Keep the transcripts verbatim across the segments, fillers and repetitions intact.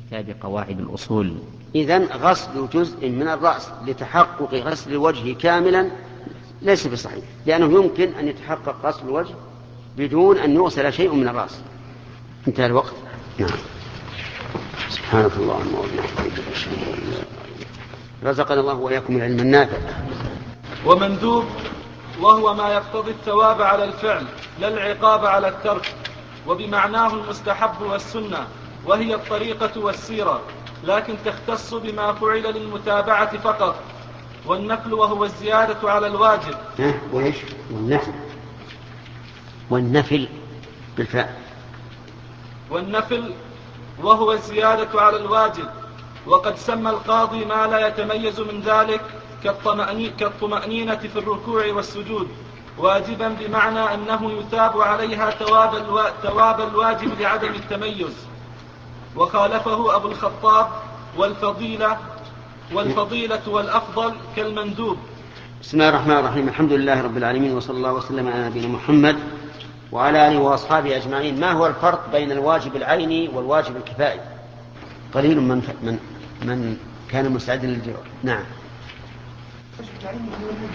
كتاب قواعد الأصول. إذن غسل جزء من الرأس لتحقق غسل الوجه كاملا ليس بصحيح، لأنه يمكن أن يتحقق غسل الوجه بدون أن يغسل شيء من الرأس. انتهى الوقت. نعم. سبحانك اللهم وبحمدك رزقنا الله وإياكم العلم النافع. ومندوب وهو ما يقتضي الثواب على الفعل لا العقاب على الترك، وبمعناه المستحب والسنة، وهي الطريقة والسيرة، لكن تختص بما فعل للمتابعة فقط. والنفل وهو الزيادة على الواجب. وإيش؟ والنفل والنفل بالفعل. والنفل وهو الزيادة على الواجب. وقد سمى القاضي ما لا يتميز من ذلك كالطمأنينة في الركوع والسجود واجبا، بمعنى أنه يثاب عليها تواب, الوا... تواب الواجب لعدم التميز. وخالفه أبو الخطاب والفضيلة والفضيلة والأفضل كالمندوب. بسم الله الرحمن الرحيم. الحمد لله رب العالمين، وصلى الله وسلم على نبينا محمد وعلى آله وأصحابه أجمعين. ما هو الفرق بين الواجب العيني والواجب الكفائي؟ قليل من من من كان مستعدا للجواب. نعم. الواجب العيني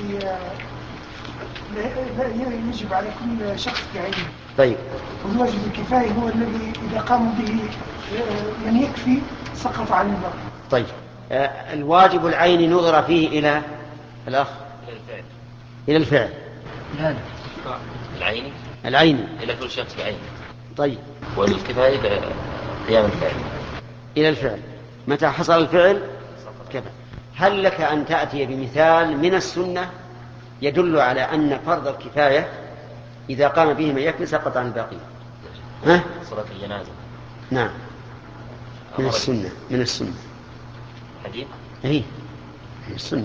هو الذي يجب على كل شخص بعينه. طيب. والواجب الكفائي هو الذي إذا قاموا به من يكفي سقط عن الباقي. طيب. آه الواجب العيني نظر فيه إلى الأخ إلى الفعل. إلى الفعل. لا العيني. العيني إلى كل شخص بعينه. طيب. والكفاية إلى قيام الفعل. إلى الفعل. متى حصل الفعل كفى. هل لك أن تأتي بمثال من السنة يدل على أن فرض الكفاية إذا قام به من يكفي سقط عن الباقي؟ ها؟ صلاة الجنازة. نعم. من السنة. من السنة. حديث. إيه. من السنة.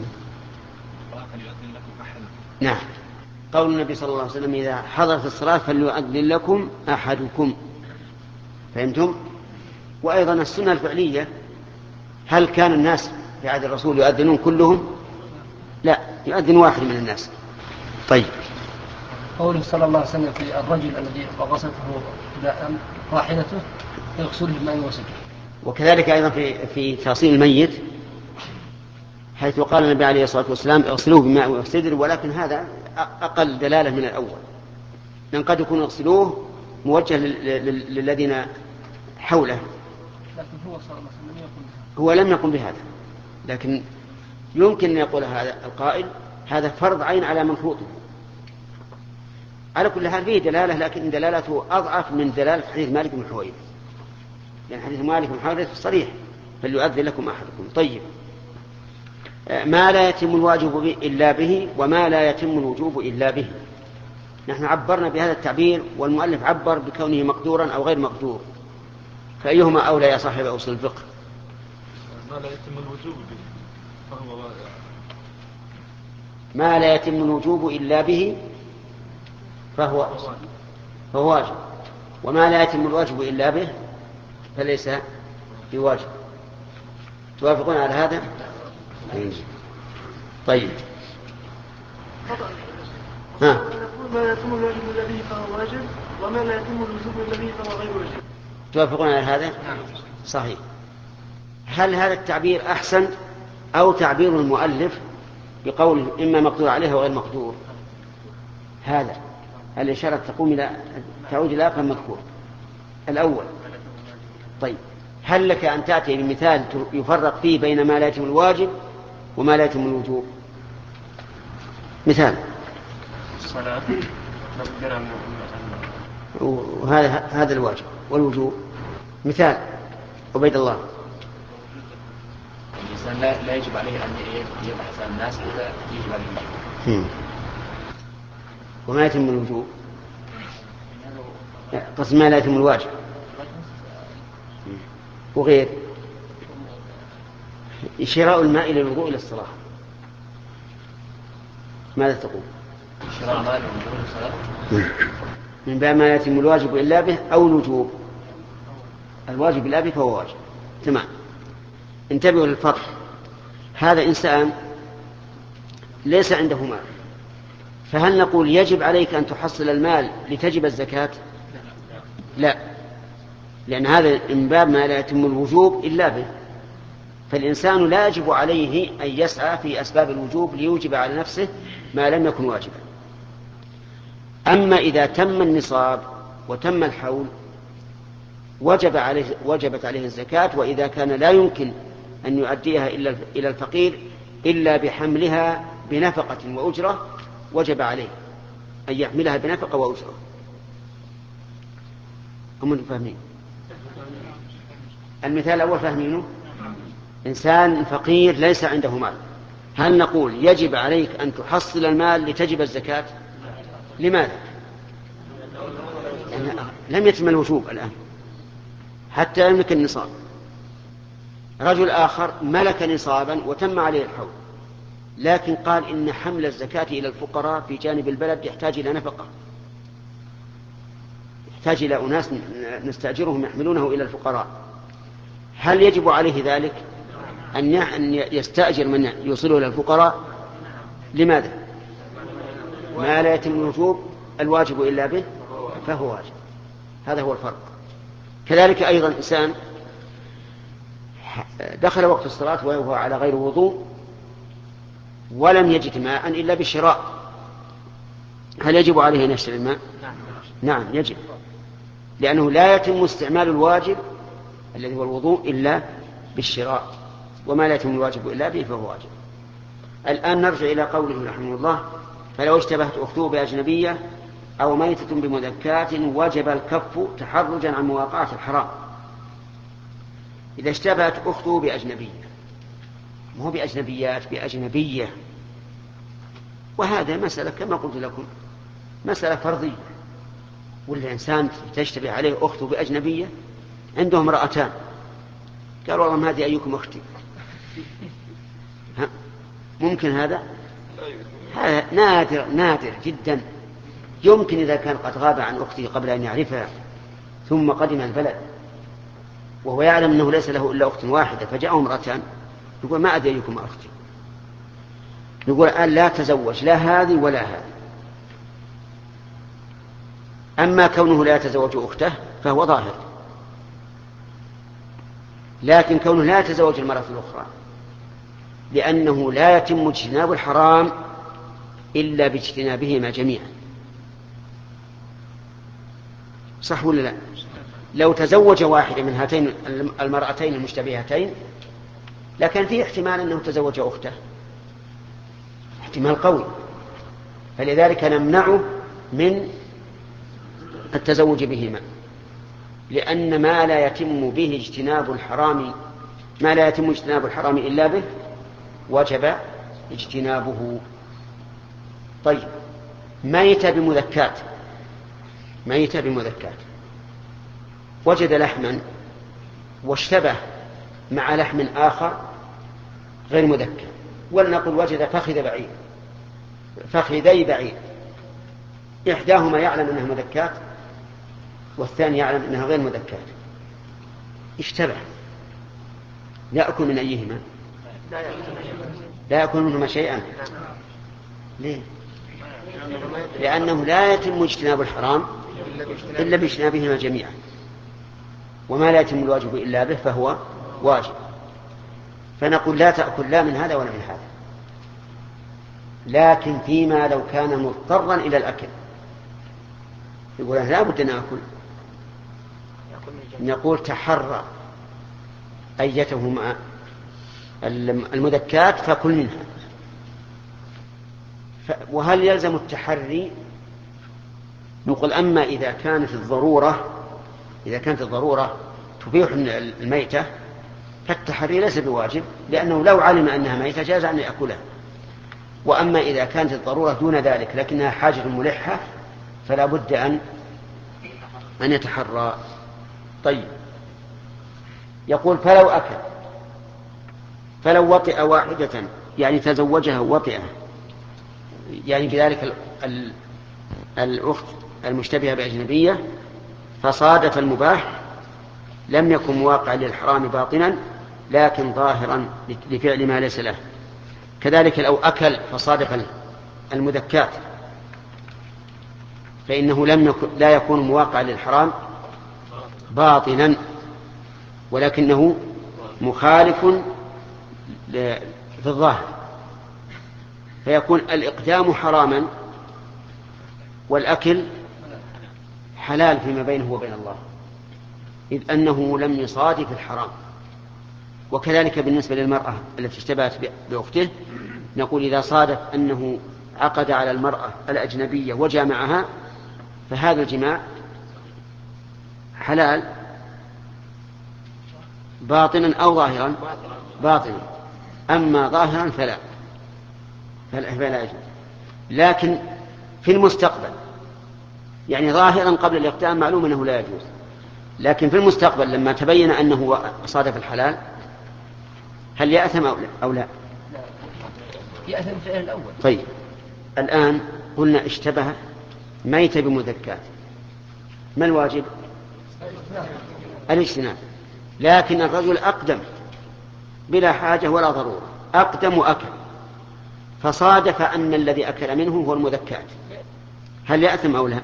نعم. قول النبي صلى الله عليه وسلم إذا حضرت الصلاة فليؤذن لكم أحدكم. فهمتم؟ وأيضا السنة الفعلية، هل كان الناس في عهد الرسول يؤذنون كلهم؟ لا، يؤذن واحد من الناس. طيب. قوله صلى الله عليه وسلم في الرجل الذي غسلته راحلته يغسله بماء وسدر. وكذلك أيضا في في تغسيل الميت، حيث قال النبي عليه الصلاة والسلام اغسلوه بماء وسدر، ولكن هذا أقل دلالة من الأول، لأن قد يكون اغسلوه موجه للذين حوله، لكن هو صلى الله عليه وسلم يقول هو لم يقم بهذا، لكن يمكن أن يقول هذا القائل هذا فرض عين على منخوطه. على كل حال فيه دلالة، لكن دلالته أضعف من دلالة حديث مالك بن حويرث، لأن حديث مالك بن حويرث صريح فليؤذن لكم أحدكم. طيب. ما لا يتم الواجب إلا به وما لا يتم الوجوب إلا به. نحن عبرنا بهذا التعبير، والمؤلف عبر بكونه مقدورا أو غير مقدور، فأيهما أولى يا صاحب أصل الفقه؟ ما لا يتم الوجوب به فهو ما لا يتم الوجوب إلا به فهو فهو واجب، وما لا يتم الواجب إلا به فليس بواجب. توافقون على هذا؟ طيب. ها. ما لا يتم الواجب إلا به فهو واجب، وما لا يتم الوجوب إلا به فهو غير واجب. توافقون على هذا؟ صحيح. هل هذا التعبير أحسن أو تعبير المؤلف بقوله إما مقدور عليه وغير مقدور؟ هذا الإشارة تقوم إلى تعود إلى آخر مذكور الأول. طيب. هل لك أن تأتي بمثال يفرق فيه بين ما لا يتم الواجب وما لا يتم الوجوب؟ مثال. الصلاة وهذا هذا الواجب والوجوب. مثال. عبيد الله. الإنسان لا, لا يجب عليه أن يبحث عن الناس إذا يجب عليه. وما يتم الوجوب قسم ما لا يتم الواجب وغير شراء الماء للوضوء إلى الصلاة. ماذا تقول؟ شراء الماء للوضوء إلى الصلاة من باب ما لا يتم الواجب إلا به أو الوجوب. الواجب إلا به فهو واجب. تمام. انتبهوا للفرق. هذا إنسان ليس عنده مال، فهل نقول يجب عليك أن تحصل المال لتجب الزكاة؟ لا. لأن هذا من باب ما لا يتم الوجوب إلا به، فالإنسان لا يجب عليه أن يسعى في أسباب الوجوب ليوجب على نفسه ما لم يكن واجبا. أما إذا تم النصاب وتم الحول وجب عليه وجبت عليه الزكاة، وإذا كان لا يمكن أن يؤديها إلى الفقير إلا بحملها بنفقة وأجرة وجب عليه أن يحملها بنفقة وأجرة. هم فاهمين؟ المثال الأول فاهمينه؟ إنسان فقير ليس عنده مال، هل نقول يجب عليك أن تحصل المال لتجب الزكاة؟ لماذا؟ يعني لم يتم الوجوب الآن حتى يملك النصاب. رجل آخر ملك نصابا وتم عليه الحول، لكن قال إن حمل الزكاة إلى الفقراء في جانب البلد يحتاج إلى نفقة، يحتاج إلى أناس نستأجرهم يحملونه إلى الفقراء. هل يجب عليه ذلك أن يستأجر من يوصله إلى الفقراء؟ لماذا؟ ما لا يتم الوجوب الواجب إلا به فهو واجب. هذا هو الفرق. كذلك أيضا إنسان دخل وقت الصلاة وهو على غير وضوء ولم يجد ماء إلا بالشراء، هل يجب عليه أن يشتري الماء؟ نعم يجب، لأنه لا يتم استعمال الواجب الذي هو الوضوء إلا بالشراء، وما لا يتم الواجب إلا به فهو واجب. الآن نرجع إلى قوله رحمه الله: فلو اشتبهت أخته بأجنبية أو ميتة بمذكات وجب الكف تحرجا عن مواقعة الحرام. إذا اشتبهت أخته بأجنبية، مو بأجنبيات، بأجنبية، وهذا مسألة كما قلت لكم مسألة فرضية، والإنسان تشتبه عليه أخته بأجنبية عنده امرأتان، قال والله ما هذه أيكم أختي؟ ها؟ ممكن هذا؟ هذا نادر نادر جدا. يمكن إذا كان قد غاب عن أخته قبل أن يعرفها ثم قدم البلد وهو يعلم أنه ليس له إلا أخت واحدة فجاءه امرأتان، يقول ما أدري أيكم أختي؟ يقول الآن لا تزوج لا هذه ولا هذه. أما كونه لا يتزوج أخته فهو ظاهر، لكن كونه لا يتزوج المرأة الأخرى لأنه لا يتم اجتناب الحرام إلا باجتنابهما جميعا. صح ولا لا؟ لو تزوج واحدة من هاتين المرأتين المشتبهتين لكن فيه احتمال أنه تزوج أخته، احتمال قوي، فلذلك نمنعه من التزوج بهما، لأن ما لا يتم به اجتناب الحرام ما لا يتم اجتناب الحرام إلا به وجب اجتنابه. طيب، ميت بمذكات، ميت بمذكات وجد لحما واشتبه مع لحم آخر غير مذكر، ولنقل وجد فخذ بعير فخذي بعير، إحداهما يعلم أنها مذكات والثاني يعلم أنها غير مذكات، اشتبه، يأكل من أيهما؟ لا يأكل منهما شيئا. ليه؟ لأنه لا يتم اجتناب الحرام إلا باجتنابهما جميعا، وما لا يتم الواجب إلا به فهو واجب. فنقول لا تأكل لا من هذا ولا من هذا، لكن فيما لو كان مضطرا إلى الأكل يقول لا بد أن أكل، نقول تحرى أيتهما المذكات فكل منها. وهل يلزم التحري؟ نقول أما إذا كانت الضرورة إذا كانت الضرورة تبيح الميتة فالتحري ليس بواجب، لأنه لو علم أنها ميتة جاز أن يأكلها. وأما إذا كانت الضرورة دون ذلك لكنها حاجة ملحة فلا بد أن أن يتحرى. طيب، يقول فلو أكل فلو وطئ واحدة يعني تزوجها وطئها، يعني بذلك الأخت المشتبهة بأجنبية فصادف المباح لم يكن مواقع للحرام باطنا لكن ظاهرا لفعل ما ليس له. كذلك لو أكل فصادف المذكات فإنه لم يكن لا يكون مواقع للحرام باطنا ولكنه مخالف للظاهر، فيكون الإقدام حراما والأكل حلال فيما بينه وبين الله، إذ أنه لم يصادف الحرام. وكذلك بالنسبة للمرأة التي اشتبهت بأخته، نقول إذا صادف أنه عقد على المرأة الأجنبية وجامعها فهذا الجماع حلال باطنا أو ظاهرا، باطنا، أما ظاهرا فلا فلا يجوز. لكن في المستقبل، يعني ظاهرا قبل الإقدام معلوم أنه لا يجوز، لكن في المستقبل لما تبين أنه صادف الحلال هل يأثم أو لا؟ يأثم في الأول. طيب الآن قلنا اشتبه ميت بمذكات، ما الواجب؟ الاجتناب. لكن الرجل أقدم بلا حاجة ولا ضرورة، أقدم وأكل، فصادف أن الذي أكل منه هو المذكات، هل يأثم أو لا؟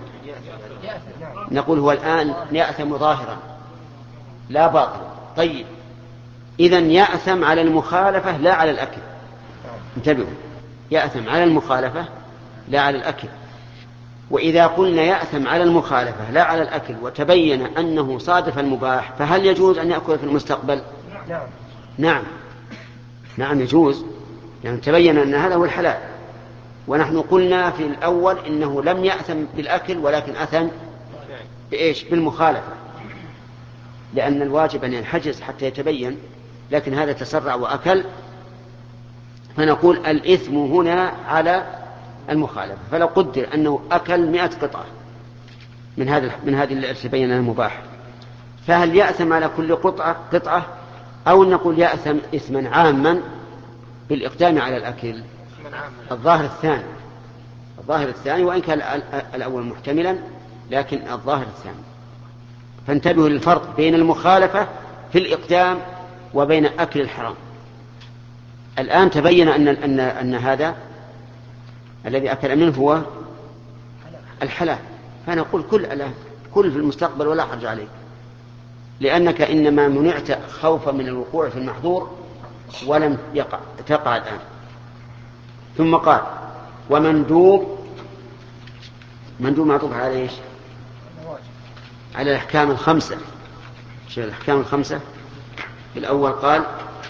نقول هو الآن يأثم ظاهرا لا باطلا. طيب إذن يأثم على المخالفة لا على الأكل، انتبهوا، يأثم على المخالفة لا على الأكل. وإذا قلنا يأثم على المخالفة لا على الأكل وتبين أنه صادف المباح، فهل يجوز أن يأكل في المستقبل؟ نعم نعم نعم يجوز، يعني تبين أن هذا هو الحلال. ونحن قلنا في الأول إنه لم يأثم بالأكل ولكن أثم بإيش؟ بالمخالفة، لأن الواجب أن ينحجز حتى يتبين، لكن هذا تسرع وأكل، فنقول الإثم هنا على المخالفة. فلو قدر أنه أكل مئة قطعة من هذا من هذه التي تبين المباح، فهل يأثم على كل قطعة قطعة أو نقول يأثم إثما عاما بالإقدام على الأكل؟ الظاهر الثاني، الظاهر الثاني، وإن كان الأول محتملا لكن الظاهر الثاني. فانتبهوا للفرق بين المخالفة في الإقدام وبين أكل الحرام. الآن تبين أن, أن, أن هذا الذي أكل منه هو الحلال، فنقول كل الآن كل في المستقبل ولا حرج عليك، لأنك إنما منعت خوفا من الوقوع في المحظور ولم يقع تقع الآن. ثم قال ومندوب، مندوب معطوف على ايش؟ على الأحكام الخمسة. شو الأحكام الخمسة؟ الأول قال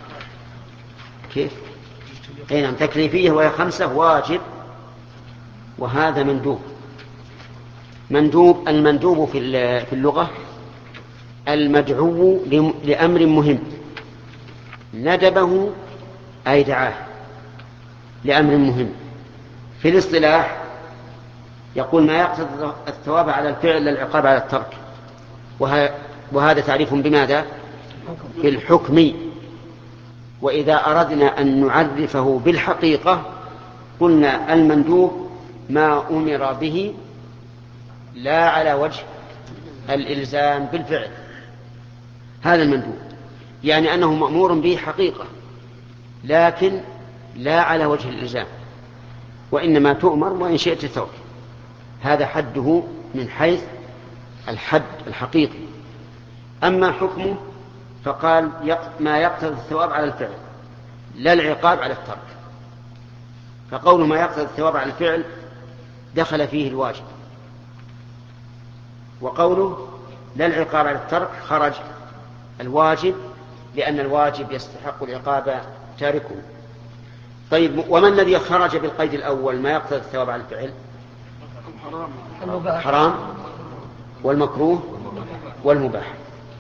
كيف؟ أي نعم تكليفية وهي خمسة، واجب، وهذا مندوب. مندوب، المندوب في اللغة المدعو لأمر مهم، ندبه أي دعاه لأمر مهم. في الاصطلاح يقول ما يقتضي الثواب على الفعل للعقاب على الترك، وهذا تعريف بماذا؟ بالحكم. وإذا أردنا أن نعرفه بالحقيقة قلنا المندوب ما أمر به لا على وجه الإلزام بالفعل، هذا المندوب، يعني أنه مأمور به حقيقة لكن لا على وجه الإلزام، وإنما تؤمر وإن شئت تترك. هذا حده من حيث الحد الحقيقي. أما حكمه فقال ما يقتضي الثواب على الفعل لا العقاب على الترك، فقول ما يقتضي الثواب على الفعل دخل فيه الواجب، وقوله لا العقاب على الترك خرج الواجب، لأن الواجب يستحق العقاب تاركه. طيب وما الذي خرج بالقيد الأول ما يقتضي الثواب على الفعل؟ حرام والمكروه والمباح.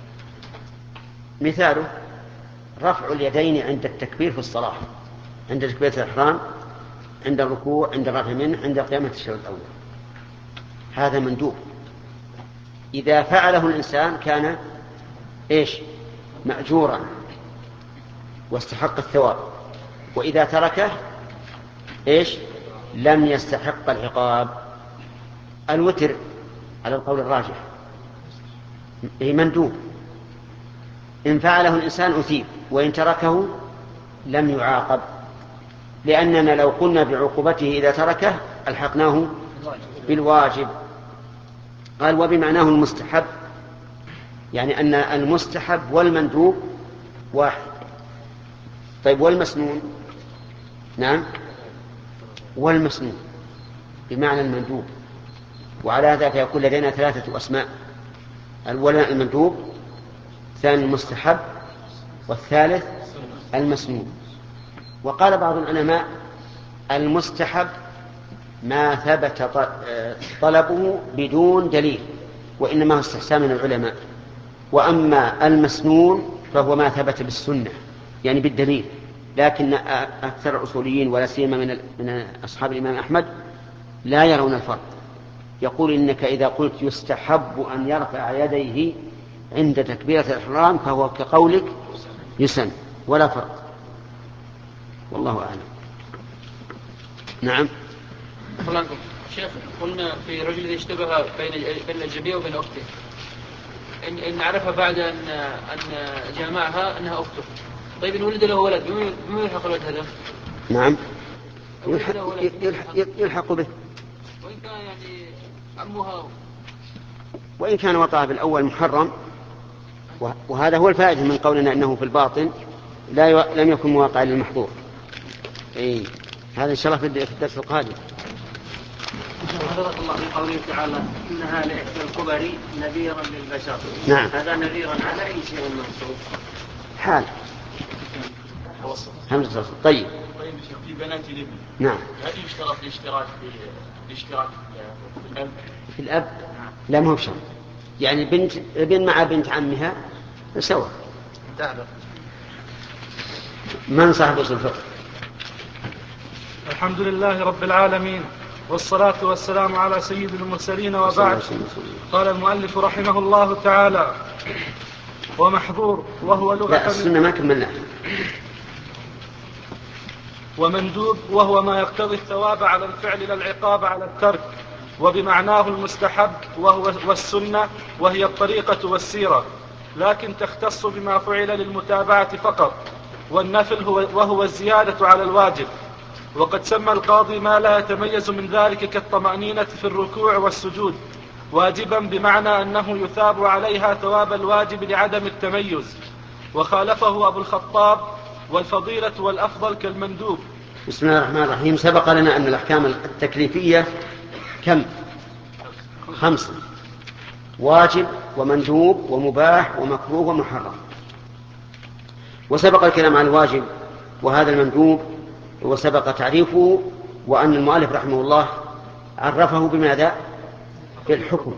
مثاله رفع اليدين عند التكبير في الصلاة، عند تكبيرة الإحرام، عند الركوع، عند الرفع منه، عند قيام التشهد الأول، هذا مندوب. إذا فعله الإنسان كان إيش؟ مأجورا واستحق الثواب، وإذا تركه إيش؟ لم يستحق العقاب. الوتر على القول الراجح مندوب، إن فعله الإنسان أثيب وإن تركه لم يعاقب، لأننا لو قلنا بعقوبته إذا تركه ألحقناه بالواجب. قال وبمعناه المستحب يعني أن المستحب والمندوب واحد. طيب والمسنون؟ نعم، والمسنون بمعنى المندوب. وعلى هذا فيكون لدينا ثلاثة أسماء: الأول المندوب، الثاني المستحب، والثالث المسنون. وقال بعض العلماء المستحب ما ثبت طلبه بدون دليل، وإنما هو استحسان من العلماء. وأما المسنون فهو ما ثبت بالسنة يعني بالدليل. لكن أكثر الأصوليين ولا سيما من من أصحاب الإمام أحمد لا يرون الفرق، يقول إنك إذا قلت يستحب أن يرفع يديه عند تكبيرة الإحرام فهو كقولك يسن، ولا فرق، والله أعلم. نعم. فلانكم شيخ، قلنا في رجل يشتبه بين بين الجميع وبين أخته، إن, إن عرف بعد أن أن جامعها أنها أخته. طيب إن ولد له ولد بما يلحق الولد هذا؟ نعم، يلحق, يلحق, يلحق به، وإن كان يعني عمها، وإن كان وطأ بالأول محرم. وهذا هو الفائدة من قولنا أنه في الباطن لا ي... لم يكن مواقع للمحظور. إيه. هذا إن شاء الله في الدرس القادم. حفظك الله في قوله تعالى إنها لإحدى الكبر نذيرا للبشر. نعم. هذا نذيرا على أي شيء منصوب؟ حال همزة وصل. طيب. طيب في بنات الابن. نعم. هل يشترط الاشتراك في الاشتراك في الأب؟ في الأب لا، ما هو بشرط. يعني بنت ابن مع بنت عمها سوا. من صاحب أصول الفقه؟ الحمد لله رب العالمين، والصلاة والسلام على سيد المرسلين، وبعد. قال المؤلف رحمه الله تعالى: ومحظور وهو لغة. لا، السنة ما كملناها. ومندوب وهو ما يقتضي الثواب على الفعل لا العقاب على الترك، وبمعناه المستحب وهو والسنة، وهي الطريقة والسيرة، لكن تختص بما فعل للمتابعة فقط. والنفل هو وهو الزيادة على الواجب. وقد سمى القاضي ما لا يتميز من ذلك كالطمأنينة في الركوع والسجود واجبا، بمعنى أنه يثاب عليها ثواب الواجب لعدم التميز. وخالفه أبو الخطاب: والفضيلة والأفضل كالمندوب. بسم الله الرحمن الرحيم. سبق لنا أن الأحكام التكليفية كم؟ خمسة: واجب ومندوب ومباح ومكروه ومحرم. وسبق الكلام عن الواجب وهذا المندوب، وسبق تعريفه، وأن المؤلف رحمه الله عرفه بماذا؟ بالحكم.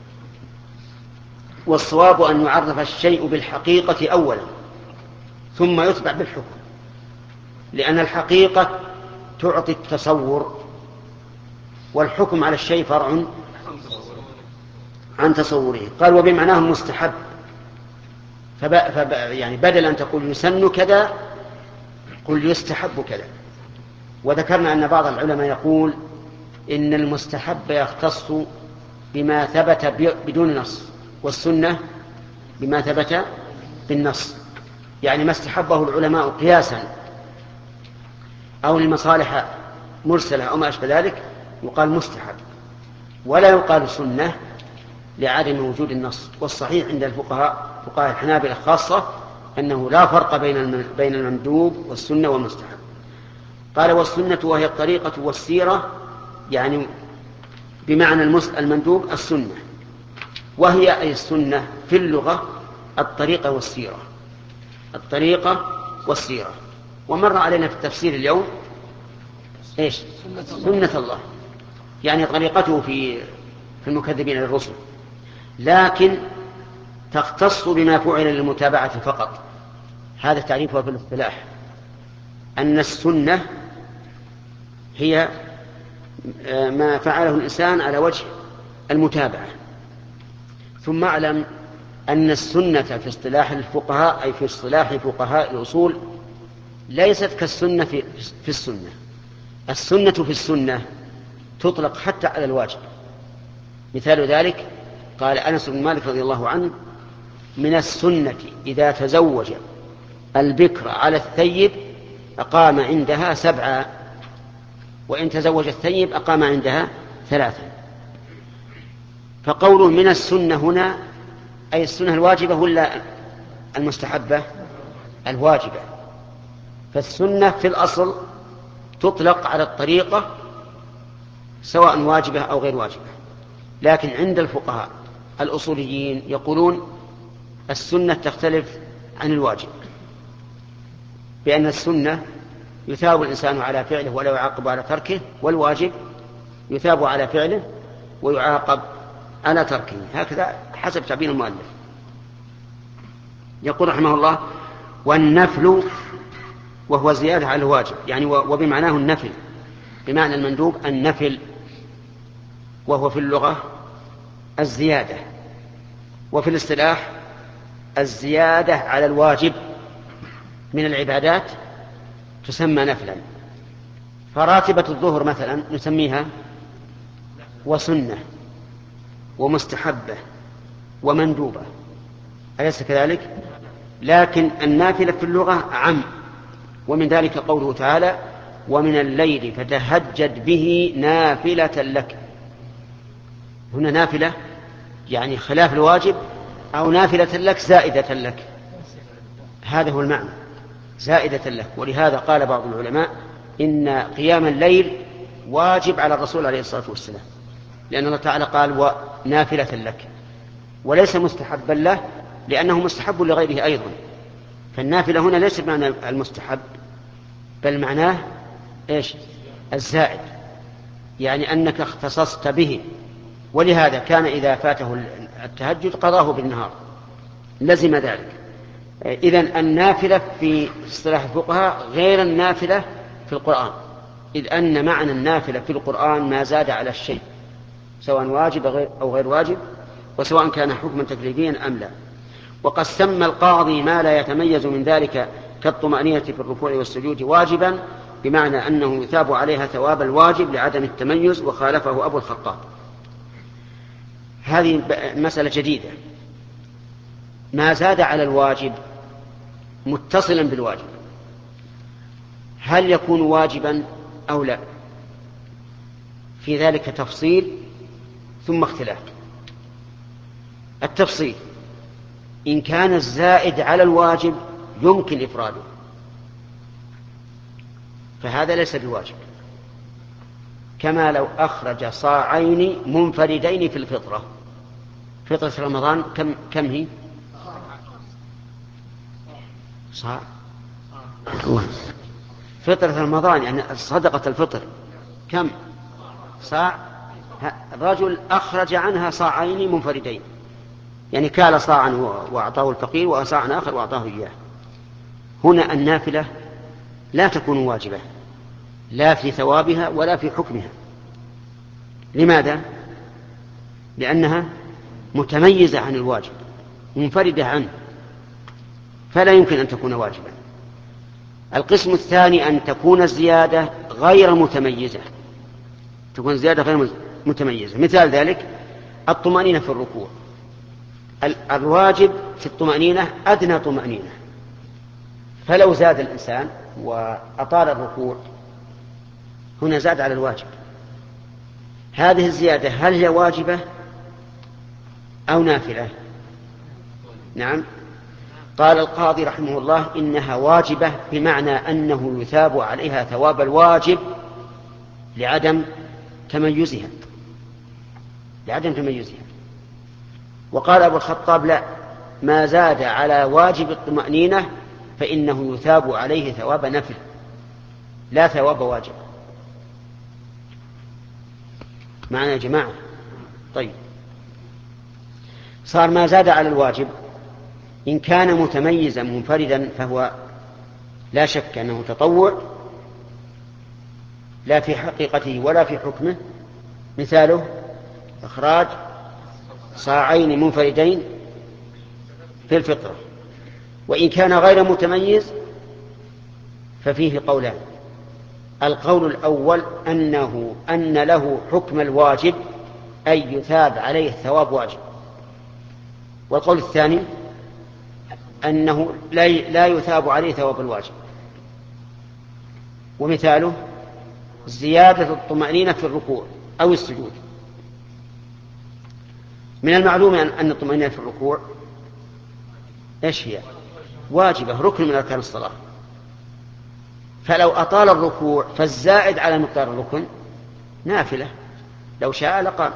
والصواب أن يعرف الشيء بالحقيقة أولا ثم يتبع بالحكم، لأن الحقيقة تعطي التصور، والحكم على الشيء فرع عن تصوره. قال: وبمعناه المستحب، فب... فب... يعني بدل أن تقول يسن كذا قل يستحب كذا. وذكرنا أن بعض العلماء يقول إن المستحب يختص بما ثبت بدون نص، والسنة بما ثبت بالنص. يعني ما استحبه العلماء قياسا أو لمصالح مرسلة أو ما أشبه ذلك يقال مستحب، ولا يقال سنة لعدم وجود النص. والصحيح عند الفقهاء فقهاء الحنابلة خاصة أنه لا فرق بين بين المندوب والسنة والمستحب. قال: والسنة وهي الطريقة والسيرة، يعني بمعنى المندوب السنة، وهي أي السنة في اللغة الطريقة والسيرة، الطريقة والسيرة. ومر علينا في التفسير اليوم إيش؟ سنة الله، يعني طريقته في في المكذبين للرسل، لكن تختص بما فعل للمتابعة فقط. هذا تعريفها في الاصطلاح، أن السنة هي ما فعله الإنسان على وجه المتابعة. ثم اعلم أن السنة في اصطلاح الفقهاء، أي في اصطلاح فقهاء الأصول، ليست كالسنة في, في السنة. السنة في السنة تطلق حتى على الواجب. مثال ذلك قال أنس بن مالك رضي الله عنه: من السنة إذا تزوج البكر على الثيب أقام عندها سبعة، وإن تزوج الثيب أقام عندها ثلاثة. فقوله من السنة هنا أي السنة الواجبة ولا المستحبة؟ الواجبة. فالسنة في الأصل تطلق على الطريقة سواء واجبة أو غير واجبة، لكن عند الفقهاء الأصوليين يقولون السنة تختلف عن الواجب، بأن السنة يثاب الإنسان على فعله ولا يعاقب على تركه، والواجب يثاب على فعله ويعاقب على تركه، هكذا حسب تعبير المؤلف. يقول رحمه الله: والنفل وهو زيادة على الواجب، يعني وبمعناه النفل، بمعنى المندوب النفل، وهو في اللغة الزيادة، وفي الاصطلاح الزيادة على الواجب من العبادات تسمى نفلا. فراتبة الظهر مثلا نسميها وسنة ومستحبة ومندوبة، أليس كذلك؟ لكن النافلة في اللغة عم، ومن ذلك قوله تعالى: ومن الليل فتهجد به نافلة لك. هنا نافلة يعني خلاف الواجب، أو نافلة لك زائدة لك، هذا هو المعنى، زائدة لك. ولهذا قال بعض العلماء إن قيام الليل واجب على الرسول عليه الصلاة والسلام، لأن الله تعالى قال ونافلة لك، وليس مستحبا له، لأنه مستحب لغيره أيضا. فالنافلة هنا ليس بمعنى المستحب، بل معناه إيش؟ الزائد، يعني أنك اختصصت به. ولهذا كان إذا فاته التهجد قضاه بالنهار، لزم ذلك. إذن النافلة في اصطلاح الفقهاء غير النافلة في القرآن، إذ أن معنى النافلة في القرآن ما زاد على الشيء، سواء واجب أو غير واجب، وسواء كان حكما تكليفيا أم لا. وقد سمى القاضي ما لا يتميز من ذلك كالطمأنينة في الركوع والسجود واجبا، بمعنى أنه يثاب عليها ثواب الواجب لعدم التميز، وخالفه أبو الخطاب. هذه مسألة جديدة، ما زاد على الواجب متصلا بالواجب، هل يكون واجبا أو لا؟ في ذلك تفصيل ثم اختلاف. التفصيل: إن كان الزائد على الواجب يمكن إفراده فهذا ليس بواجب، كما لو أخرج صاعين منفردين في الفطرة. فطرة رمضان كم, كم هي؟ صاع. فطرة رمضان يعني صدقة الفطر كم؟ صاع. الرجل أخرج عنها صاعين منفردين، يعني كال صاعا وأعطاه الفقير وصاعا آخر وأعطاه إياه. هنا النافلة لا تكون واجبة، لا في ثوابها ولا في حكمها. لماذا؟ لأنها متميزة عن الواجب، منفردة عنه، فلا يمكن أن تكون واجبا. القسم الثاني أن تكون الزيادة غير متميزة، تكون زيادة غير متميزة. مثال ذلك الطمأنينة في الركوع، الواجب في الطمأنينة أدنى طمأنينة، فلو زاد الإنسان وأطال الركوع هنا زاد على الواجب. هذه الزيادة هل هي واجبة أو نافلة؟ نعم. قال القاضي رحمه الله إنها واجبة، بمعنى أنه يثاب عليها ثواب الواجب لعدم تميزها لعدم تميزها وقال أبو الخطاب لا، ما زاد على واجب الطمأنينة فإنه يثاب عليه ثواب نفل لا ثواب واجب. معنا يا جماعة؟ طيب، صار ما زاد على الواجب إن كان متميزا منفردا فهو لا شك أنه تطوع لا في حقيقته ولا في حكمه. مثاله إخراج صاعين منفردين في الفطرة. وإن كان غير متميز ففيه قولان: القول الأول أنه أن له حكم الواجب أي يثاب عليه ثواب واجب، والقول الثاني أنه لا يثاب عليه ثواب الواجب. ومثاله زيادة الطمأنينة في الركوع أو السجود. من المعلوم أن الطمأنينة في الركوع إيش هي؟ واجبة، ركن من أركان الصلاة. فلو أطال الركوع فالزائد على مقدار الركن نافلة، لو شاء لقام.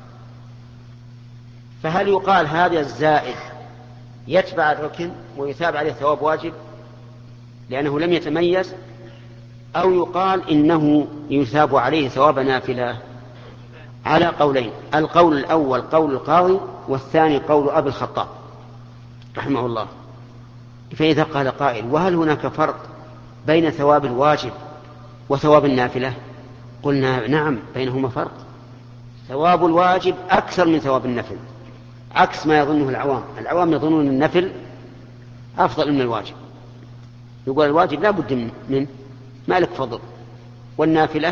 فهل يقال هذا الزائد يتبع الركن ويثاب عليه ثواب واجب لأنه لم يتميز، أو يقال إنه يثاب عليه ثواب نافلة؟ على قولين، القول الأول قول القاضي، والثاني قول أبي الخطاب رحمه الله. فإذا قال قائل وهل هناك فرق بين ثواب الواجب وثواب النافلة؟ قلنا نعم بينهما فرق. ثواب الواجب أكثر من ثواب النفل، عكس ما يظنه العوام. العوام يظنون النفل أفضل من الواجب، يقول الواجب لا بد منه ما لك فضل، والنافلة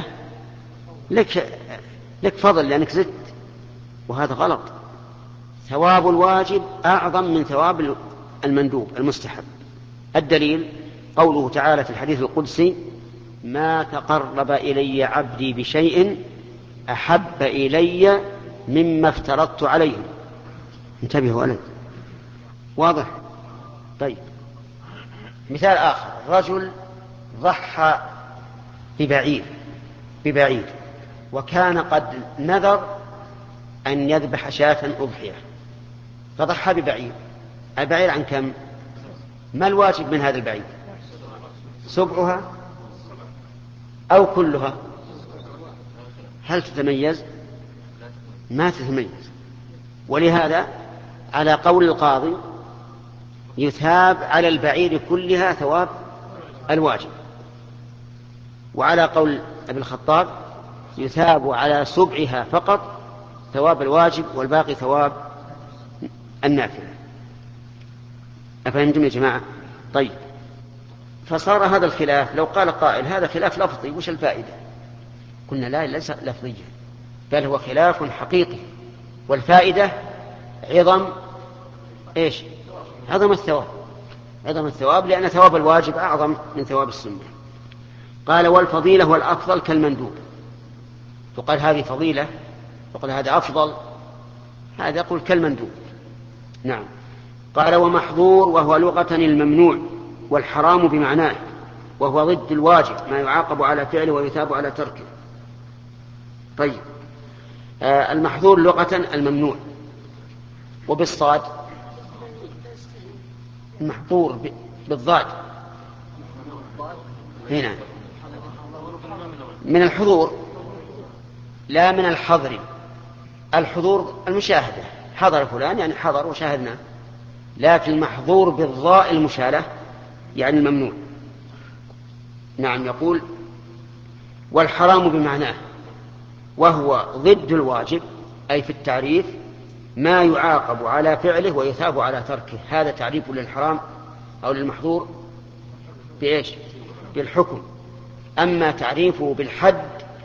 لك, لك فضل لأنك زدت، وهذا غلط. ثواب الواجب أعظم من ثواب المندوب المستحب. الدليل قوله تعالى في الحديث القدسي: ما تقرب إلي عبدي بشيء أحب إلي مما افترضت عليه. انتبهوا ألد واضح. طيب مثال آخر، رجل ضحى ببعير ببعير وكان قد نذر أن يذبح شاة أضحية، فضحى ببعير. البعير عن كم؟ ما الواجب من هذا البعير؟ سبعها أو كلها؟ هل تتميز؟ ما تتميز. ولهذا على قول القاضي يثاب على البعير كلها ثواب الواجب، وعلى قول ابن الخطاب يثاب على سبعها فقط ثواب الواجب والباقي ثواب النافلة. أفهمتم يا جماعة؟ طيب، فصار هذا الخلاف. لو قال قائل هذا خلاف لفظي وش الفائدة؟ قلنا لا، ليس لفظيا، بل هو خلاف حقيقي، والفائدة عظم إيش؟ عظم الثواب، عظم الثواب، لأن ثواب الواجب أعظم من ثواب السنة. قال والفضيلة والأفضل كالمندوب. فقال هذه فضيلة وقال هذا أفضل، هذا يقول كالمندوب. نعم. قال ومحظور وهو لغة الممنوع، والحرام بمعناه، وهو ضد الواجب ما يعاقب على فعله ويثاب على تركه. طيب، آه المحظور لغة الممنوع، وبالصاد المحظور بالضاد هنا من الحضور لا من الحظر. الحضور المشاهدة، حضر فلان يعني حضر وشاهدنا، لكن المحظور بالضاء المشالة يعني الممنوع. نعم. يقول والحرام بمعناه، وهو ضد الواجب، أي في التعريف ما يعاقب على فعله ويثاب على تركه. هذا تعريف للحرام أو للمحظور بإيش؟ بالحكم. أما تعريفه بالحد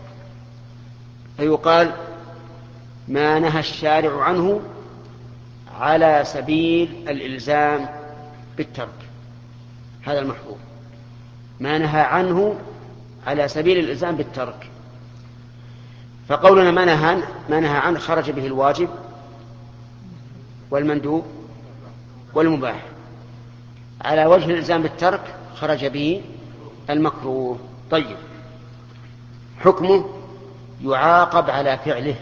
فيقال ما نهى الشارع عنه على سبيل الإلزام بالترك، هذا المحظور. ما نهى عنه على سبيل الإلزام بالترك. فقولنا ما نهى ما نهى عنه خرج به الواجب والمندوب والمباح، على وجه الإلزام بالترك خرج به المكروه. طيب، حكمه يعاقب على فعله،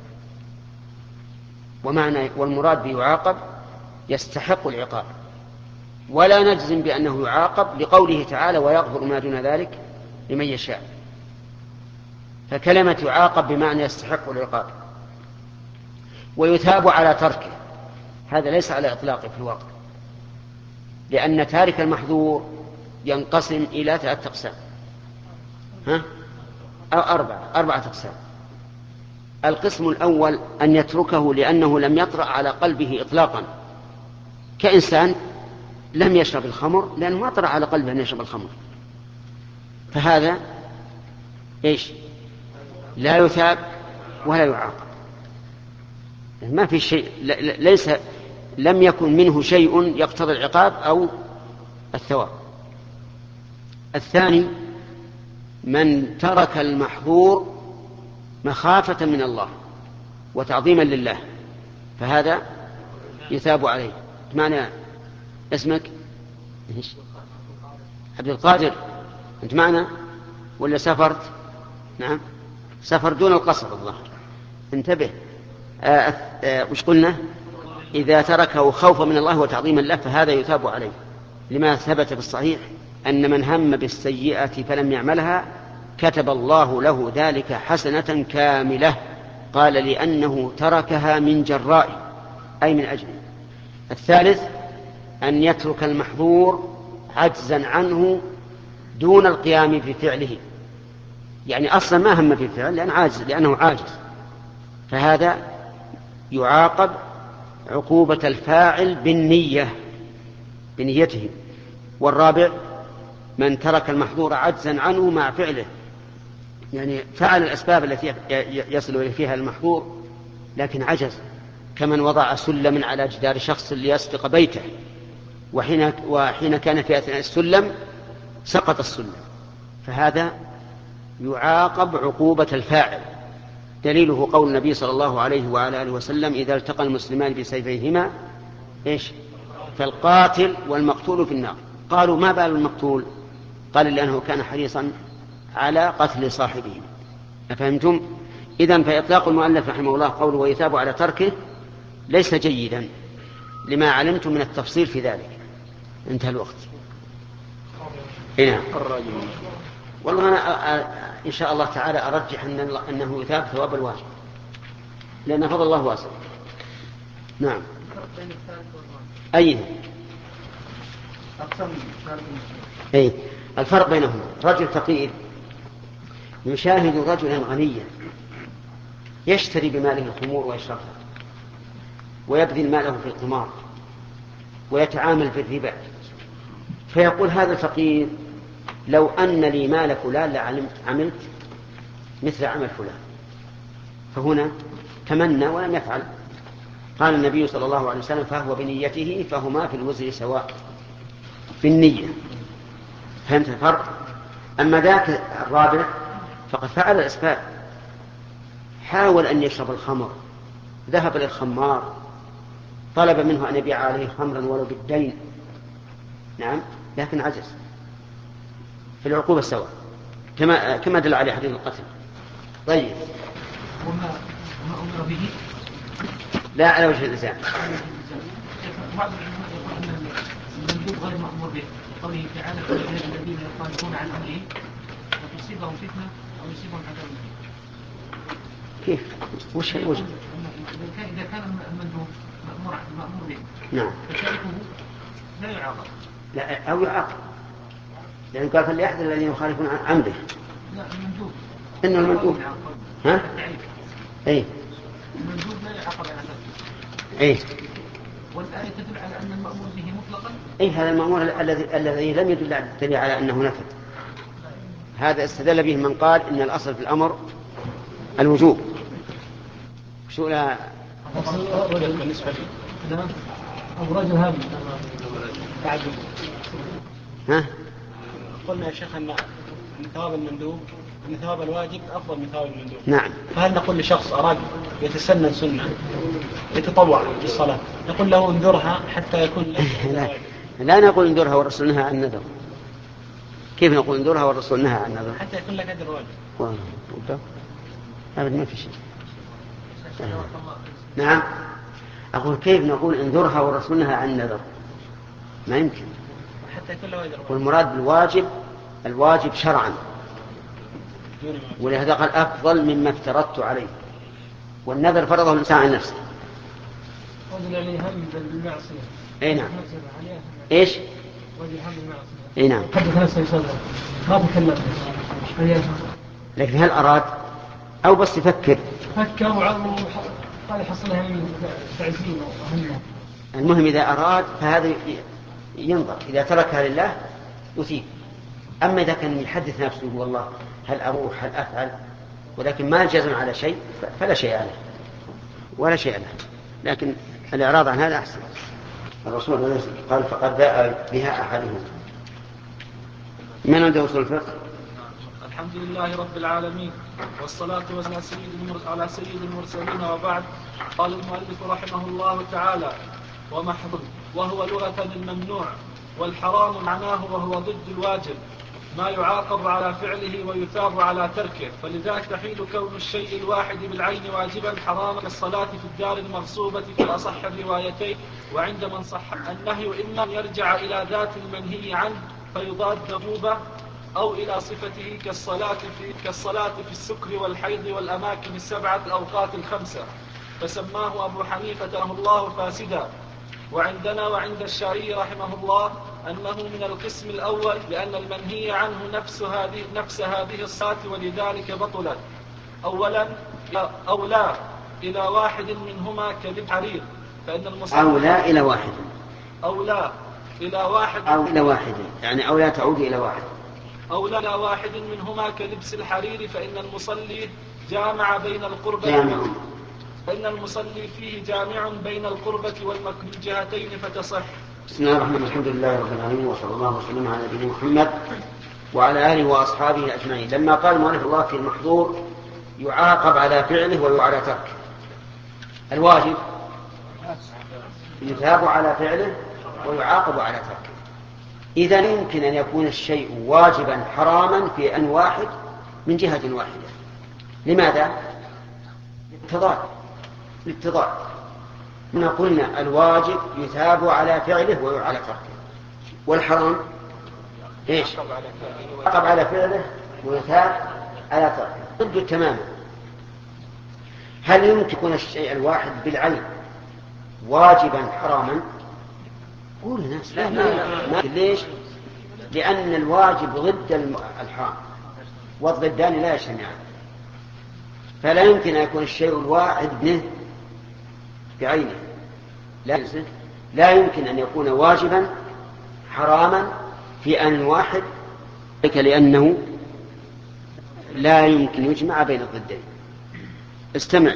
ومعنى والمراد بيعاقب يستحق العقاب، ولا نجزم بأنه يعاقب لقوله تعالى ويغفر ما دون ذلك لمن يشاء. فكلمة يعاقب بمعنى يستحق العقاب. ويثاب على تركه، هذا ليس على إطلاقه في الواقع، لأن تارك المحظور ينقسم إلى ثلاثة أقسام، ها؟ أو أربعة أربعة أقسام. القسم الأول أن يتركه لأنه لم يطرأ على قلبه إطلاقا، كإنسان لم يشرب الخمر لأنه ما طرأ على قلبه أن يشرب الخمر، فهذا إيش؟ لا يثاب ولا يعاقب، ما في شيء، ليس لم يكن منه شيء يقتضي العقاب أو الثواب. الثاني من ترك المحظور مخافة من الله وتعظيما لله، فهذا يثاب عليه. معنى اسمك إيش؟ عبد القادر، أنت معنا ولا سافرت؟ نعم سفر دون القصر الظهر. انتبه. آه آه وش قلنا؟ إذا تركه خوفا من الله وتعظيما له فهذا يثاب عليه، لما ثبت في الصحيح أن من هم بالسيئة فلم يعملها كتب الله له ذلك حسنة كاملة. قال لأنه تركها من جراء أي من أجله. الثالث أن يترك المحظور عجزا عنه دون القيام بفعله، يعني أصلا ما هم بالفعل لأن عاجز لأنه عاجز، فهذا يعاقب عقوبة الفاعل بالنية بنيته. والرابع من ترك المحظور عجزا عنه مع فعله، يعني فعل الأسباب التي يصل فيها المحظور لكن عجز، كمن وضع سلما على جدار شخص ليسبق بيته وحين, وحين كان في أثناء السلم سقط السلم، فهذا يعاقب عقوبة الفاعل. دليله قول النبي صلى الله عليه وعلى آله وسلم إذا التقى المسلمان بسيفيهما إيش؟ فالقاتل والمقتول في النار. قالوا ما بال المقتول؟ قال لأنه كان حريصا على قتل صاحبه. أفهمتم؟ إذن فإطلاق المؤلف رحمه الله قوله ويثاب على تركه ليس جيدا لما علمتم من التفصيل في ذلك. انتهى الوقت. هنا والله أنا إن شاء الله تعالى أرجح أنه يثاب ثواب الواجب لأن فضل الله واسع. نعم. أيه أي الفرق بينهما. رجل فقير يشاهد رجلا غنيا يشتري بماله الخمور ويشربها ويبذل ماله في القمار ويتعامل في الربا، فيقول هذا الفقير لو أن لي مال فلان لعملت مثل عمل فلان، فهنا تمنى ولم يفعل. قال النبي صلى الله عليه وسلم فهو بنيته فهما في الوزر سواء بالنية. فهمت الفرق؟ أما ذاك الرابع فقد فعل الأسباب، حاول أن يشرب الخمر، ذهب للخمار طلب منه أن يبيع عليه خمرا ولو بالدين، نعم، لكن عجز. في العقوبة سواء كما كما دل عليه حديث القتل. طيب وما ما أمر به لا على وجه الإلزام. بعض العلماء يقول أن المندوب غير مأمور به، قوله تعالى الذين يخالفون عن أمره وتصيبهم فتنة أو يصيبهم عذاب. كيف؟ وش الوجه؟ إذا كان المندوب مأمور مأمور به نعم فتاركه لا يعاقب. لا أو يعاقب، لأن قال فليحذر الذين يخالفون عن أمره. لا المندوب إنه المندوب ها؟ أي المندوب لا يعاقب على ذلك. أي والآية تدل على أن المأمور به مطلقا. أي هذا المأمور الذي الذي لم يدل دليل على أنه نفذ. هذا استدل به من قال إن الأصل في الأمر الوجوب. شو لا بالنسبة لي أو رجل هذا بعد ها؟ قلنا يا شيخ أن ثواب المندوب أن ثواب الواجب أفضل من ثواب المندوب. نعم. فهل نقول لشخص أراد يتسنن سنة يتطوع بالصلاة نقول له انذرها حتى يكون لا, لا نقول انذرها والرسول نهى عن النذر. كيف نقول انذرها والرسول نهى عن النذر؟ حتى يكون لك أجر واجب. أبدا ما في شيء. نعم أقول كيف نقول انذرها والرسول نهى عن النذر؟ ما يمكن. حتى يكون له أجر. والمراد بالواجب الواجب شرعا، ولهذا قال أفضل مما افترضت عليه، والنذر فرضه الإنسان عن نفسه. رجل يعني هم بالمعصية. أي نعم. إيش؟ رجل هم بالمعصية. أي نعم. حدث نفسه يصلي ما تكلم. لكن هل أراد أو بس يفكر؟ فكر وعظم قال يحصلها من تعزيم وهمه. المهم إذا أراد فهذا ينظر، إذا تركها لله يثيب. أما إذا كان يحدث نفسه والله هل أروح هل أفعل ولكن ما جزم على شيء فلا شيء عليه ولا شيء له، لكن الإعراض عن هذا أحسن. الرسول قال فقد باء بها أحدهم. من عنده أصول الفقه؟ الحمد لله رب العالمين، والصلاة والسلام على سيد المرسلين، وبعد. قال المؤلف رحمه الله تعالى: ومحظور وهو لغة الممنوع، والحرام معناه وهو ضد الواجب، ما يعاقب على فعله ويثاب على تركه، فلذلك تحيل كون الشيء الواحد بالعين واجبا حراما كالصلاة في الدار المغصوبة في أصح الروايتين. وعند من صح النهي إما أن يرجع إلى ذات المنهي عنه فيضاد ذنوبه، أو إلى صفته كالصلاة في, كالصلاة في السكر والحيض والأماكن السبعة الأوقات الخمسة، فسماه أبو حنيفة رحمه الله فاسدا. وعندنا وعند الشافعي رحمه الله أنه من القسم الأول، لأن المنهي عنه نفس هذه, نفس هذه الصلاة، ولذلك بطلت. أولا أو لا إلى واحد منهما كلب حرير، فإن المصلي أو لا إلى واحد أو لا إلى واحد أو إلى واحد يعني أو لا تعود إلى واحد أو لا إلى واحد منهما كلبس الحرير، فإن المصلي جامع بين القربة جامع. فإن المصلي فيه جامع بين القربة والمكروه الجهتين فتصح. بسم الله الرحمن الرحيم. الحمد لله رب العالمين، وصلى الله وسلم على نبينا محمد وعلى آله وأصحابه أجمعين. لما قال مؤلف الله في المحظور يعاقب على فعله وعلى تركه، الواجب يثاب على فعله ويعاقب على تركه. إذا يمكن أن يكون الشيء واجبا حراما في أن واحد من جهة واحدة. لماذا؟ للتضاد للتضاد إن قلنا الواجب يثاب على فعله وعلى تركه، والحرام إيش؟ يعاقب على فعله ويثاب على تركه، ضد تماما. هل يمكن يكون الشيء الواحد بالعين واجبا حراما؟ قول الناس لا لا لا. ليش؟ لأن الواجب ضد الحرام، والضدان لا يجتمعان، فلا يمكن أن يكون الشيء الواحد به بعينه، لا, لا يمكن أن يكون واجبا حراما في آن واحد، لأنه لا يمكن يجمع بين الضدين. استمع.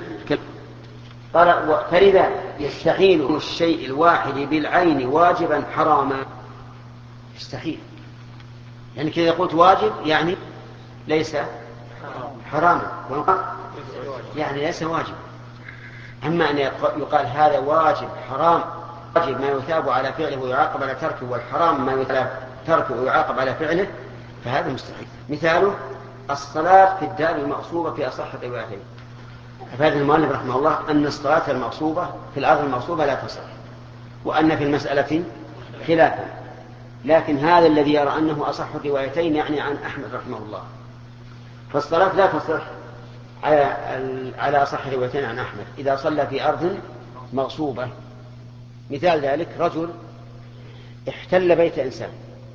قال: فلذا يستحيل الشيء الواحد بالعين واجبا حراما. يستحيل، يعني كذا قلت واجب يعني ليس حراما، يعني ليس واجب. أما أن يقال هذا واجب حرام، واجب ما يثاب على فعله ويعاقب على تركه، والحرام ما يثاب على تركه ويعاقب على فعله، فهذا مستحيل. مثاله الصلاة في الدار المغصوبة في أصح الروايتين. أفاد المؤلف رحمه الله أن الصلاة المغصوبة في الأرض المغصوبة لا تصح، وأن في المسألة خلافا، لكن هذا الذي يرى أنه أصح الروايتين يعني عن أحمد رحمه الله. فالصلاة لا تصح على على أصح الروايتين عن أحمد إذا صلى في أرض مغصوبة. مثال ذلك رجل احتل بيت إنسان،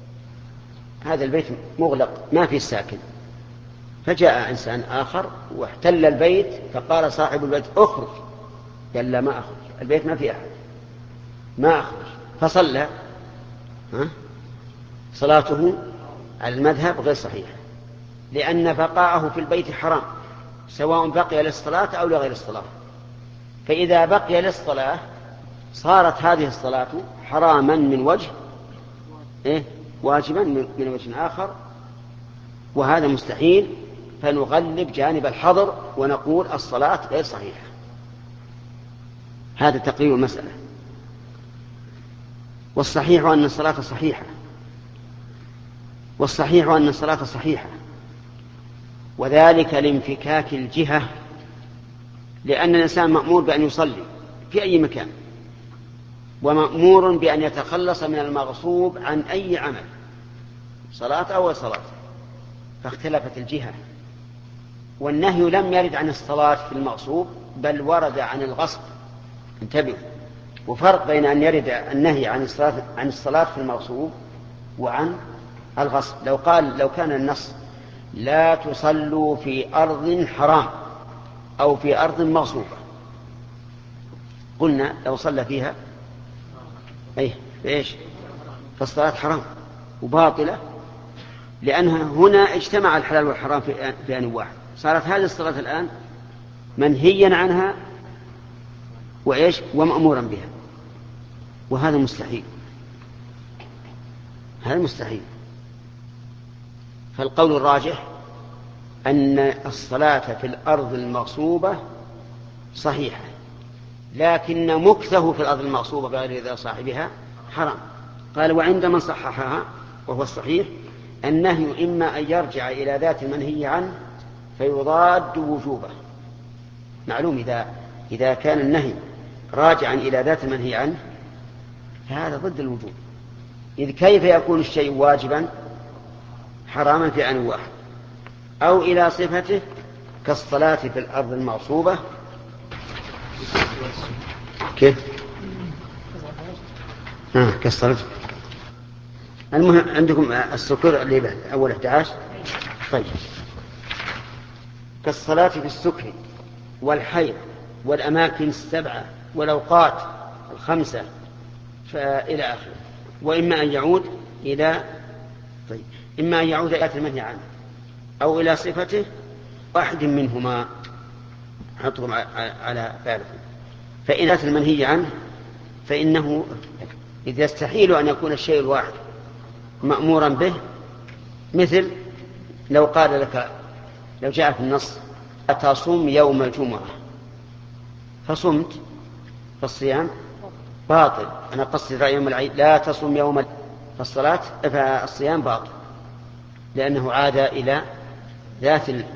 هذا البيت مغلق ما فيه ساكن، فجاء إنسان آخر واحتل البيت، فقال صاحب البيت اخرج، قال لا ما أخرج، البيت ما فيه أحد، ما أخرج، فصلى. ها؟ صلاته على المذهب غير صحيحة، لأن بقاءه في البيت حرام، سواء بقي للصلاة أو لغير الصلاة. فإذا بقي للصلاة صارت هذه الصلاة حراما من وجه، إيه؟ واجبا من وجه آخر، وهذا مستحيل. فنغلب جانب الحظر ونقول الصلاة غير صحيحة. هذا تقرير المسألة. والصحيح أن الصلاة صحيحة والصحيح أن الصلاة صحيحة وذلك لانفكاك الجهة، لأن الإنسان مأمور بأن يصلي في أي مكان، ومأمور بأن يتخلص من المغصوب عن أي عمل، صلاة أو صلاة، فاختلفت الجهة. والنهي لم يرد عن الصلاة في المغصوب، بل ورد عن الغصب. انتبهوا، وفرق بين أن يرد النهي عن الصلاة, عن الصلاة في المغصوب وعن الغصب. لو قال لو كان النص لا تصلوا في أرض حرام أو في أرض مغصوبة، قلنا لو صلى فيها أيه إيش؟ فالصلاة حرام وباطلة، لأنها هنا اجتمع الحلال والحرام في آن واحد. صارت هذه الصلاة الآن منهيا عنها وإيش ومأمورا بها، وهذا مستحيل، هذا مستحيل. فالقول الراجح أن الصلاة في الأرض المغصوبة صحيحة، لكن مكثه في الأرض المغصوبة بغير رضا صاحبها حرام. قال وعند من صححها وهو الصحيح النهي إما أن يرجع إلى ذات المنهي عنه فيضاد وجوبه. معلوم إذا, إذا كان النهي راجعا إلى ذات المنهي عنه فهذا ضد الوجوب، إذ كيف يكون الشيء واجبا حراما في آن واحد، أو إلى صفته كالصلاة في الأرض المغصوبة. كيف؟ آه كالصلاة. المهم عندكم السكر اللي به أول أحد عشر. طيب كالصلاة في السكر والحيض والأماكن السبعة والأوقات الخمسة فإلى آخره. وإما أن يعود إلى طيب إما أن يعود إلى المنهي عنه أو إلى صفته واحد منهما حطهم على بالكم. فإن أتى المنهي عنه فإنه إذ يستحيل أن يكون الشيء الواحد مأمورا به، مثل لو قال لك لو جاء في النص أتصوم يوم الجمعة فصمت فالصيام باطل. أنا قصد يوم العيد لا تصوم يوم فالصلاة فالصيام باطل لأنه عاد إلى ذات ال...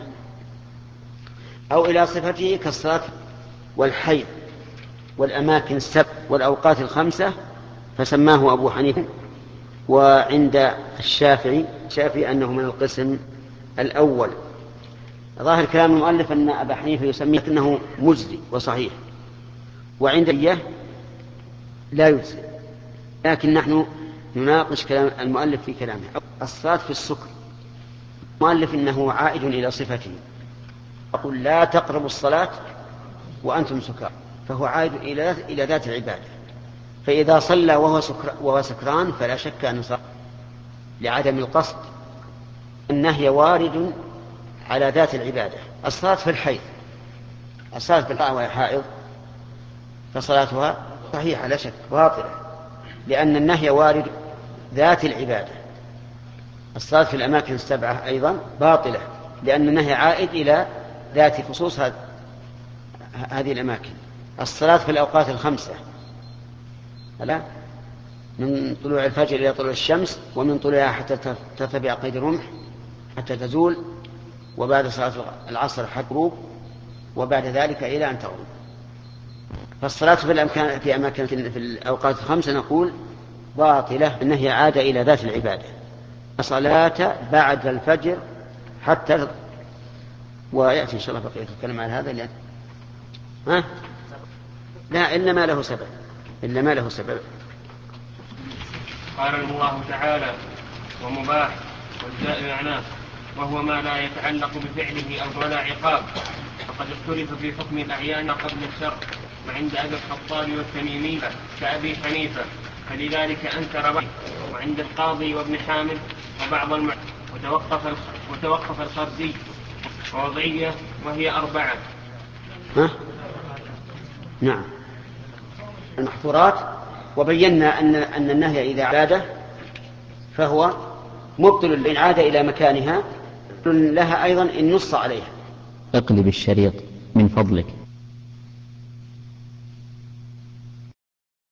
أو إلى صفته كالصلاة والحيض والأماكن السبع والأوقات الخمسة فسماه أبو حنيفة. وعند الشافعي الشافعي أنه من القسم الأول. ظاهر كلام المؤلف أن أبا حنيفة يسميه أنه مجزي وصحيح، وعند إياه لا يجزي. لكن نحن نناقش كلام المؤلف في كلامه. الصلاة في السكر المؤلف إنه عائد إلى صفته، يقول لا تقربوا الصلاة وأنتم سكر، فهو عائد إلى إلى ذات العبادة. فإذا صلى وهو, سكر وهو سكران فلا شك أن صلى لعدم القصد. النهي وارد على ذات العبادة. الصلاة في الحيض الصلاة في الحائض وهي حائض فصلاتها صحيحة لا شك باطلة لأن النهي وارد ذات العبادة. الصلاة في الأماكن السبعة أيضا باطلة لأن النهي عائد إلى ذات خصوص هذه الأماكن. الصلاة في الأوقات الخمسة لا من طلوع الفجر إلى طلوع الشمس ومن طلوعها حتى ترتفع قيد الرمح حتى تزول، وبعد صلاة العصر حتى تغرب، وبعد ذلك إلى أن تغرب. فالصلاة في الأمكان في أماكن في الأوقات الخمسة نقول باطلة النهي عاد إلى ذات العبادة. صلاة بعد الفجر حتى ويأتي إن شاء الله بقية الكلام على هذا لأن ها لا إلا ما له سبب إلا ما له سبب. قال الله تعالى ومباح والجاء الأعناف وهو ما لا يتعلق بفعله أو ولا عقاب. فقد اختلف في حكم الأعيان قبل الشرع وعند أبي الخطاب والتميمي كأبي حنيفة فلذلك أنكر به، وعند القاضي وابن حامد وبعض المع وتوقف وتوقف الخرزي ووضعية وهي أربعة. ها؟ نعم المحظورات. وبينا أن أن النهي إذا عاد فهو مبطل إن عاد إلى مكانها لها أيضا إن نص عليها. اقلب الشريط من فضلك.